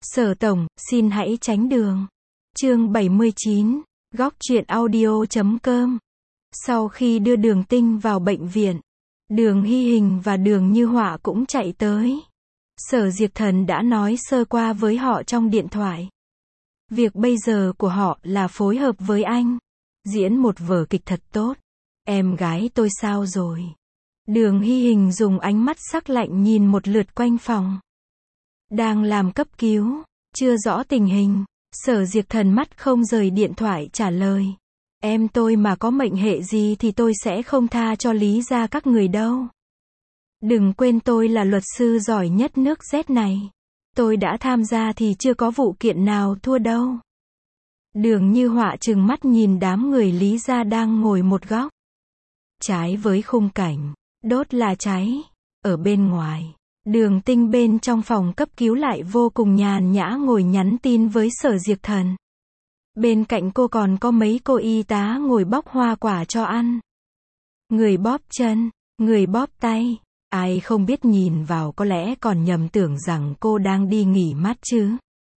Sở tổng, xin hãy tránh đường. Chương 79, góc truyện audio.com. Sau khi đưa Đường Tinh vào bệnh viện, Đường Hy Hình và Đường Như Họa cũng chạy tới. Sở Diệp Thần đã nói sơ qua với họ trong điện thoại. Việc bây giờ của họ là phối hợp với anh, diễn một vở kịch thật tốt. Em gái tôi sao rồi? Đường Hy Hình dùng ánh mắt sắc lạnh nhìn một lượt quanh phòng. Đang làm cấp cứu, chưa rõ tình hình. Sở Diệp Thần mắt không rời điện thoại trả lời. Em tôi mà có mệnh hệ gì thì tôi sẽ không tha cho Lý gia các người đâu. Đừng quên tôi là luật sư giỏi nhất nước Z này. Tôi đã tham gia thì chưa có vụ kiện nào thua đâu. Đường Như Họa trừng mắt nhìn đám người Lý gia đang ngồi một góc. Trái với khung cảnh, đốt là cháy. Ở bên ngoài, Đường Tinh bên trong phòng cấp cứu lại vô cùng nhàn nhã ngồi nhắn tin với Sở Diệp Thần. Bên cạnh cô còn có mấy cô y tá ngồi bóc hoa quả cho ăn. Người bóp chân, người bóp tay. Ai không biết nhìn vào có lẽ còn nhầm tưởng rằng cô đang đi nghỉ mát chứ.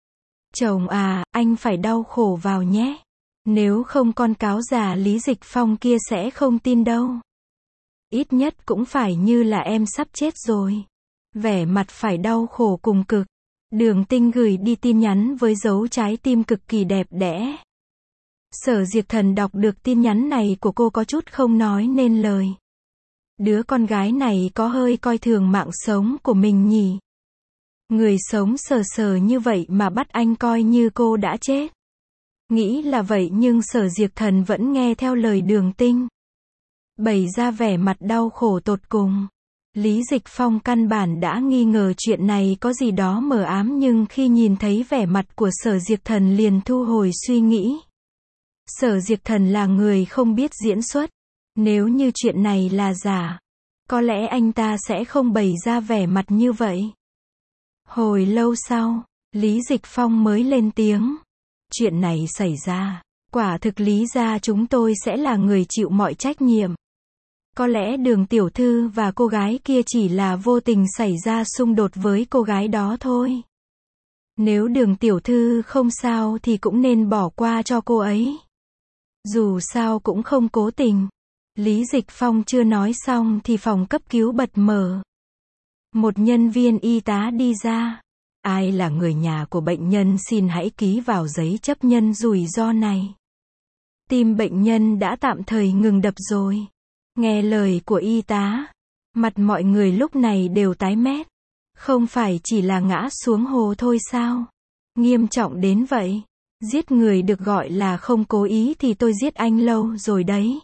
Chồng à, anh phải đau khổ vào nhé. Nếu không con cáo già Lý Dịch Phong kia sẽ không tin đâu. Ít nhất cũng phải như là em sắp chết rồi. Vẻ mặt phải đau khổ cùng cực. Đường Tinh gửi đi tin nhắn với dấu trái tim cực kỳ đẹp đẽ. Sở Diệp Thần đọc được tin nhắn này của cô có chút không nói nên lời. Đứa con gái này có hơi coi thường mạng sống của mình nhỉ. Người sống sờ sờ như vậy mà bắt anh coi như cô đã chết. Nghĩ là vậy nhưng Sở Diệp Thần vẫn nghe theo lời Đường Tinh. Bày ra vẻ mặt đau khổ tột cùng. Lý Dịch Phong căn bản đã nghi ngờ chuyện này có gì đó mờ ám nhưng khi nhìn thấy vẻ mặt của Sở Diệp Thần liền thu hồi suy nghĩ. Sở Diệp Thần là người không biết diễn xuất. Nếu như chuyện này là giả, có lẽ anh ta sẽ không bày ra vẻ mặt như vậy. Hồi lâu sau, Lý Dịch Phong mới lên tiếng. Chuyện này xảy ra, quả thực Lý gia chúng tôi sẽ là người chịu mọi trách nhiệm. Có lẽ Đường tiểu thư và cô gái kia chỉ là vô tình xảy ra xung đột với cô gái đó thôi. Nếu Đường tiểu thư không sao thì cũng nên bỏ qua cho cô ấy. Dù sao cũng không cố tình. Lý Dịch Phong chưa nói xong thì phòng cấp cứu bật mở. Một nhân viên y tá đi ra. Ai là người nhà của bệnh nhân xin hãy ký vào giấy chấp nhận rủi ro này. Tim bệnh nhân đã tạm thời ngừng đập rồi. Nghe lời của y tá, mặt mọi người lúc này đều tái mét. Không phải chỉ là ngã xuống hồ thôi sao? Nghiêm trọng đến vậy. Giết người được gọi là không cố ý thì tôi giết anh lâu rồi đấy.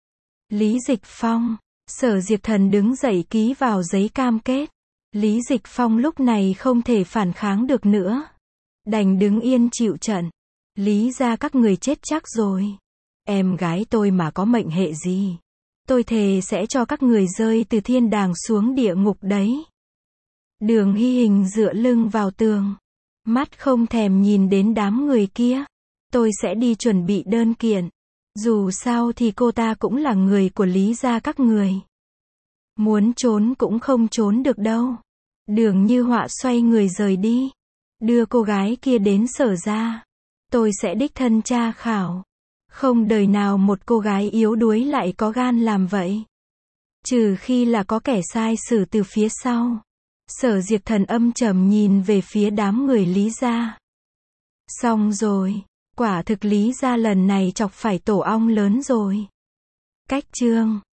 Lý Dịch Phong, Sở Diệp Thần đứng dậy ký vào giấy cam kết. Lý Dịch Phong lúc này không thể phản kháng được nữa. Đành đứng yên chịu trận. Lý gia các người chết chắc rồi. Em gái tôi mà có mệnh hệ gì, tôi thề sẽ cho các người rơi từ thiên đàng xuống địa ngục đấy. Đường Hy Hình dựa lưng vào tường. Mắt không thèm nhìn đến đám người kia. Tôi sẽ đi chuẩn bị đơn kiện. Dù sao thì cô ta cũng là người của Lý gia các người. Muốn trốn cũng không trốn được đâu. Đường Như Họa xoay người rời đi. Đưa cô gái kia đến Sở gia. Tôi sẽ đích thân tra khảo. Không đời nào một cô gái yếu đuối lại có gan làm vậy. Trừ khi là có kẻ sai xử từ phía sau. Sở Diệp Thần âm trầm nhìn về phía đám người Lý gia. Xong rồi. Quả thực Lý gia lần này chọc phải tổ ong lớn rồi. Cách chương